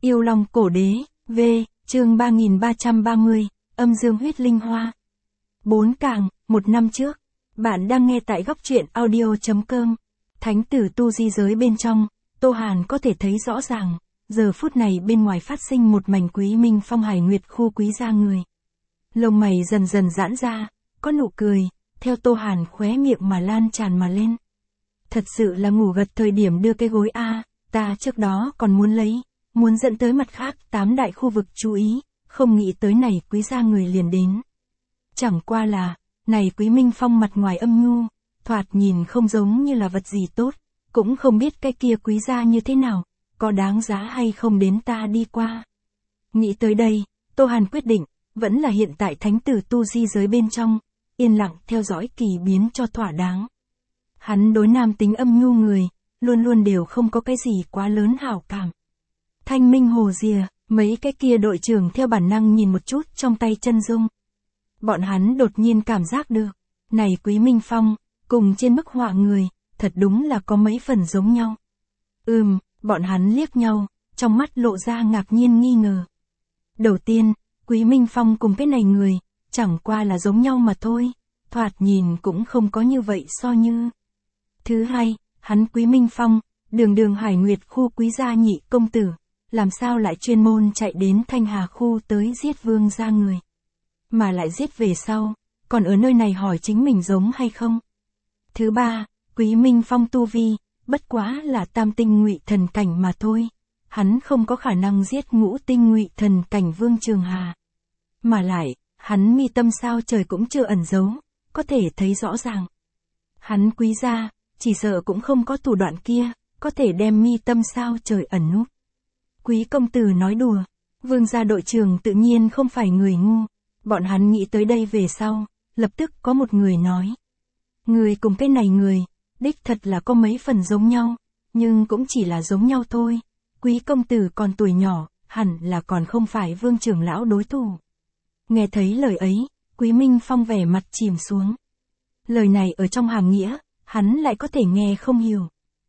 Yêu Long Cổ Đế, V, chương 3330, âm dương huyết linh hoa. 4 càng, 1 năm trước. Bạn đang nghe tại góc truyện audio.com. Thánh tử tu di giới bên trong, Tô Hàn có thể thấy rõ ràng, giờ phút này bên ngoài phát sinh một mảnh Quý Minh Phong Hải Nguyệt khu quý gia người. Lông mày dần dần giãn ra, có nụ cười, theo Tô Hàn khóe miệng mà lan tràn mà lên. Thật sự là ngủ gật thời điểm đưa cái gối a, ta trước đó còn muốn dẫn tới mặt khác 8 đại khu vực chú ý, không nghĩ tới này quý gia người liền đến. Chẳng qua là, này Quý Minh Phong mặt ngoài âm nhu, thoạt nhìn không giống như là vật gì tốt, cũng không biết cái kia quý gia như thế nào, có đáng giá hay không đến ta đi qua. Nghĩ tới đây, Tô Hàn quyết định, vẫn là hiện tại thánh tử tu di giới bên trong, yên lặng theo dõi kỳ biến cho thỏa đáng. Hắn đối nam tính âm nhu người, luôn luôn đều không có cái gì quá lớn hảo cảm. Thanh minh hồ dìa, mấy cái kia đội trưởng theo bản năng nhìn một chút trong tay chân dung. Bọn hắn đột nhiên cảm giác được, này Quý Minh Phong, cùng trên bức họa người, thật đúng là có mấy phần giống nhau. Bọn hắn liếc nhau, trong mắt lộ ra ngạc nhiên nghi ngờ. Đầu tiên, Quý Minh Phong cùng cái này người, chẳng qua là giống nhau mà thôi, thoạt nhìn cũng không có như vậy so như. Thứ hai, hắn Quý Minh Phong, đường Hải Nguyệt khu quý gia nhị công tử, làm sao lại chuyên môn chạy đến Thanh Hà khu tới giết vương gia người. Mà lại giết về sau, còn ở nơi này hỏi chính mình giống hay không. Thứ ba, Quý Minh Phong tu vi, bất quá là tam tinh ngụy thần cảnh mà thôi. Hắn không có khả năng giết ngũ tinh ngụy thần cảnh Vương Trường Hà. Mà lại, hắn mi tâm sao trời cũng chưa ẩn giấu, có thể thấy rõ ràng. Hắn quý gia, chỉ sợ cũng không có thủ đoạn kia, có thể đem mi tâm sao trời ẩn núp. Quý công tử nói đùa, Vương gia đội trưởng tự nhiên không phải người ngu. Bọn hắn nghĩ tới đây về sau, lập tức có một người nói. Người cùng cái này người, đích thật là có mấy phần giống nhau, nhưng cũng chỉ là giống nhau thôi. Quý công tử còn tuổi nhỏ, hẳn là còn không phải Vương trưởng lão đối thủ. Nghe thấy lời ấy, Quý Minh Phong vẻ mặt chìm xuống. Lời này ở trong hàm nghĩa, hắn lại có thể nghe không hiểu.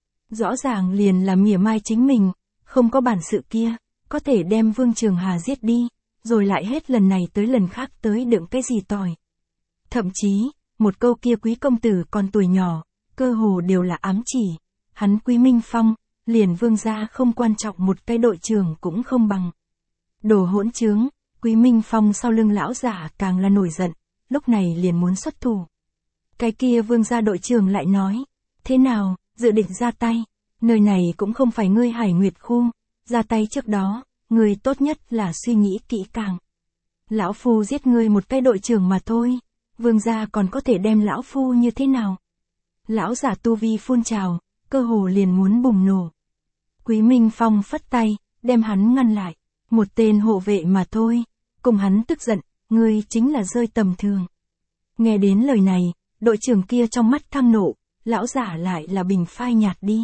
Rõ ràng liền là mỉa mai chính mình, không có bản sự kia, có thể đem Vương Trường Hà giết đi, rồi lại hết lần này tới lần khác tới đựng cái gì tỏi. Thậm chí, một câu kia Quý công tử còn tuổi nhỏ, cơ hồ đều là ám chỉ, hắn Quý Minh Phong, liền Vương gia không quan trọng một cái đội trưởng cũng không bằng. Đồ hỗn trướng, Quý Minh Phong sau lưng lão giả càng là nổi giận, lúc này liền muốn xuất thủ. Cái kia Vương gia đội trưởng lại nói, thế nào, dự định ra tay, nơi này cũng không phải ngươi Hải Nguyệt khu, ra tay trước đó, ngươi tốt nhất là suy nghĩ kỹ càng. Lão phu giết ngươi một cái đội trưởng mà thôi, Vương gia còn có thể đem lão phu như thế nào? Lão giả tu vi phun trào, cơ hồ liền muốn bùng nổ. Quý Minh Phong phất tay, đem hắn ngăn lại, một tên hộ vệ mà thôi, cùng hắn tức giận, ngươi chính là rơi tầm thường. Nghe đến lời này, đội trưởng kia trong mắt thăng nộ, lão giả lại là bình phai nhạt đi.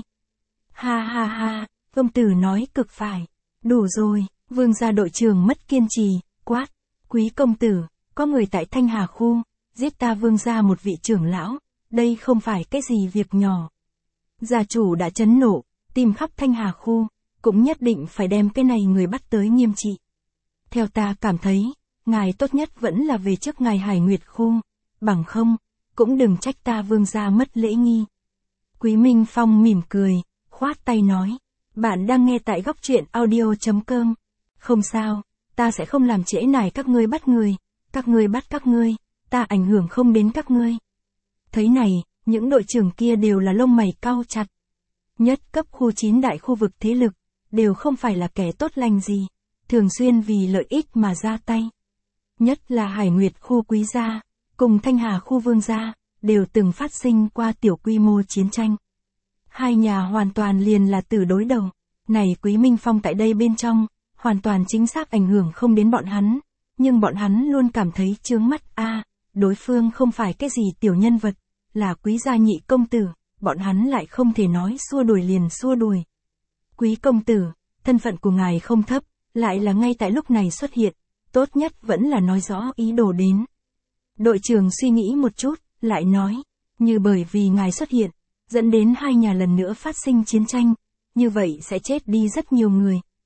Ha ha ha, công tử nói cực phải, đủ rồi, Vương gia đội trưởng mất kiên trì, quát, Quý công tử, có người tại Thanh Hà khu, giết ta Vương gia một vị trưởng lão, đây không phải cái gì việc nhỏ. Gia chủ đã chấn nộ, tìm khắp Thanh Hà khu, cũng nhất định phải đem cái này người bắt tới nghiêm trị. Theo ta cảm thấy, ngài tốt nhất vẫn là về trước ngài Hải Nguyệt khu, bằng không, cũng đừng trách ta Vương gia mất lễ nghi. Quý Minh Phong mỉm cười, khoát tay nói, bạn đang nghe tại góc truyện audio.com. Không sao, ta sẽ không làm trễ nải các ngươi bắt người, các ngươi bắt các ngươi, ta ảnh hưởng không đến các ngươi. Thấy này, những đội trưởng kia đều là lông mày cau chặt. Nhất cấp khu 9 đại khu vực thế lực, đều không phải là kẻ tốt lành gì, thường xuyên vì lợi ích mà ra tay. Nhất là Hải Nguyệt khu quý gia, cùng Thanh Hà khu Vương gia, đều từng phát sinh qua tiểu quy mô chiến tranh. Hai nhà hoàn toàn liền là tử đối đầu, này Quý Minh Phong tại đây bên trong, hoàn toàn chính xác ảnh hưởng không đến bọn hắn, nhưng bọn hắn luôn cảm thấy chướng mắt đối phương không phải cái gì tiểu nhân vật, là quý gia nhị công tử, bọn hắn lại không thể nói xua đuổi liền xua đuổi. Quý công tử, thân phận của ngài không thấp, lại là ngay tại lúc này xuất hiện, tốt nhất vẫn là nói rõ ý đồ đến. Đội trưởng suy nghĩ một chút, lại nói, như bởi vì ngài xuất hiện, dẫn đến hai nhà lần nữa phát sinh chiến tranh, như vậy sẽ chết đi rất nhiều người,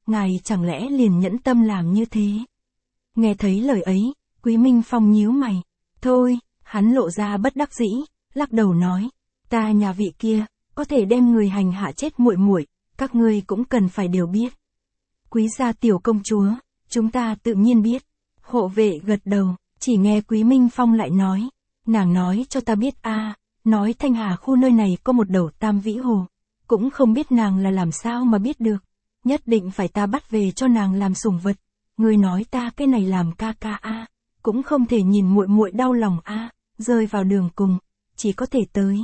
ngài chẳng lẽ liền nhẫn tâm làm như thế? Nghe thấy lời ấy, Quý Minh Phong nhíu mày. Thôi, hắn lộ ra bất đắc dĩ, lắc đầu nói, ta nhà vị kia, có thể đem người hành hạ chết muội muội, các ngươi cũng cần phải đều biết. Quý gia tiểu công chúa, chúng ta tự nhiên biết. Hộ vệ gật đầu, chỉ nghe Quý Minh Phong lại nói, nàng nói cho ta biết nói Thanh Hà khu nơi này có một đầu Tam Vĩ Hồ, cũng không biết nàng là làm sao mà biết được, nhất định phải ta bắt về cho nàng làm sủng vật. Ngươi nói ta cái này làm ca ca cũng không thể nhìn muội muội đau lòng rơi vào đường cùng, chỉ có thể tới.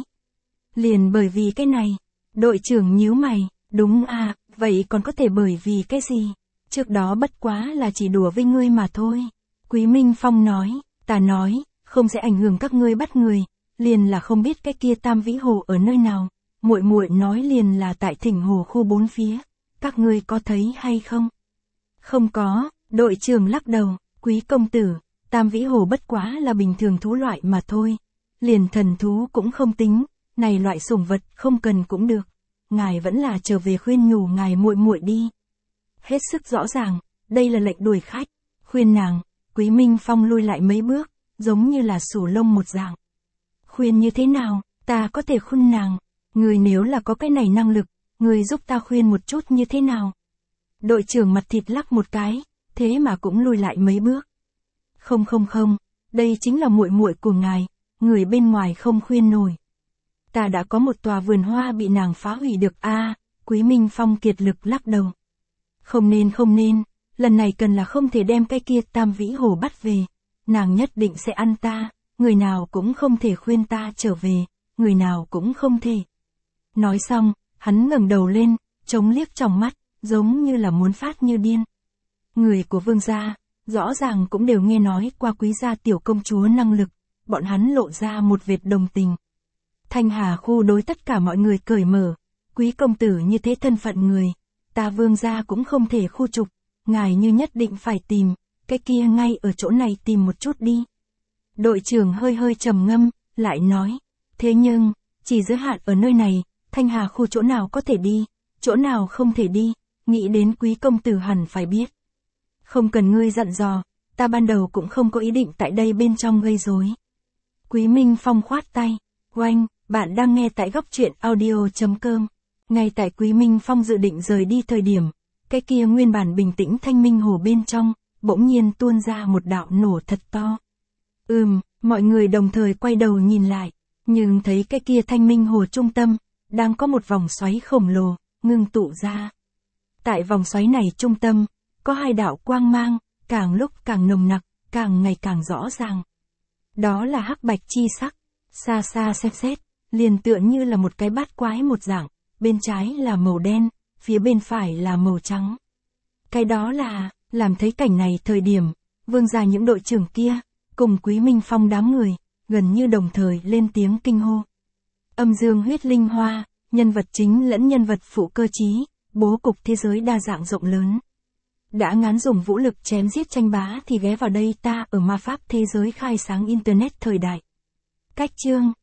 Liền bởi vì cái này, đội trưởng nhíu mày, đúng vậy còn có thể bởi vì cái gì? Trước đó bất quá là chỉ đùa với ngươi mà thôi. Quý Minh Phong nói, ta nói, không sẽ ảnh hưởng các ngươi bắt người, liền là không biết cái kia Tam Vĩ Hồ ở nơi nào. Muội muội nói liền là tại Thỉnh Hồ khu 4 phía, các ngươi có thấy hay không? Không có, đội trưởng lắc đầu, Quý công tử, Tam Vĩ Hồ bất quá là bình thường thú loại mà thôi, liền thần thú cũng không tính, này loại sủng vật không cần cũng được. Ngài vẫn là trở về khuyên nhủ ngài muội muội đi. Hết sức rõ ràng, đây là lệnh đuổi khách, khuyên nàng. Quý Minh Phong lui lại mấy bước, giống như là sủ lông một dạng. Khuyên như thế nào, ta có thể khuyên nàng, người nếu là có cái này năng lực, người giúp ta khuyên một chút như thế nào? Đội trưởng mặt thịt lắc một cái, thế mà cũng lùi lại mấy bước. Không, đây chính là muội muội của ngài, người bên ngoài không khuyên nổi. Ta đã có một tòa vườn hoa bị nàng phá hủy được Quý Minh Phong kiệt lực lắc đầu. Không nên, lần này cần là không thể đem cái kia Tam Vĩ Hồ bắt về, nàng nhất định sẽ ăn ta, người nào cũng không thể khuyên ta trở về, người nào cũng không thể. Nói xong, hắn ngẩng đầu lên, chống liếc trong mắt, giống như là muốn phát như điên. Người của Vương gia, rõ ràng cũng đều nghe nói qua Quý gia tiểu công chúa năng lực, bọn hắn lộ ra một vệt đồng tình. Thanh Hà khu đối tất cả mọi người cởi mở, Quý công tử như thế thân phận người, ta Vương gia cũng không thể khu trục, ngài như nhất định phải tìm, cái kia ngay ở chỗ này tìm một chút đi. Đội trưởng hơi trầm ngâm, lại nói, thế nhưng, chỉ giới hạn ở nơi này, Thanh Hà khu chỗ nào có thể đi, chỗ nào không thể đi, nghĩ đến Quý công tử hẳn phải biết. Không cần ngươi dặn dò, ta ban đầu cũng không có ý định tại đây bên trong gây rối. Quý Minh Phong khoát tay, oanh, bạn đang nghe tại góc truyện audio.com. Ngay tại Quý Minh Phong dự định rời đi thời điểm, cái kia nguyên bản bình tĩnh Thanh Minh Hồ bên trong, bỗng nhiên tuôn ra một đạo nổ thật to. Mọi người đồng thời quay đầu nhìn lại, nhưng thấy cái kia Thanh Minh Hồ trung tâm, đang có một vòng xoáy khổng lồ, ngưng tụ ra. Tại vòng xoáy này trung tâm, có hai đạo quang mang, càng lúc càng nồng nặc, càng ngày càng rõ ràng. Đó là hắc bạch chi sắc, xa xa xem xét, liền tựa như là một cái bát quái một dạng, bên trái là màu đen, phía bên phải là màu trắng. Cái đó là, làm thấy cảnh này thời điểm, Vương gia những đội trưởng kia, cùng Quý Minh Phong đám người, gần như đồng thời lên tiếng kinh hô. Âm dương huyết linh hoa, nhân vật chính lẫn nhân vật phụ cơ trí, bố cục thế giới đa dạng rộng lớn. Đã ngán dùng vũ lực chém giết tranh bá thì ghé vào đây ta ở ma pháp thế giới khai sáng internet thời đại. Cách chương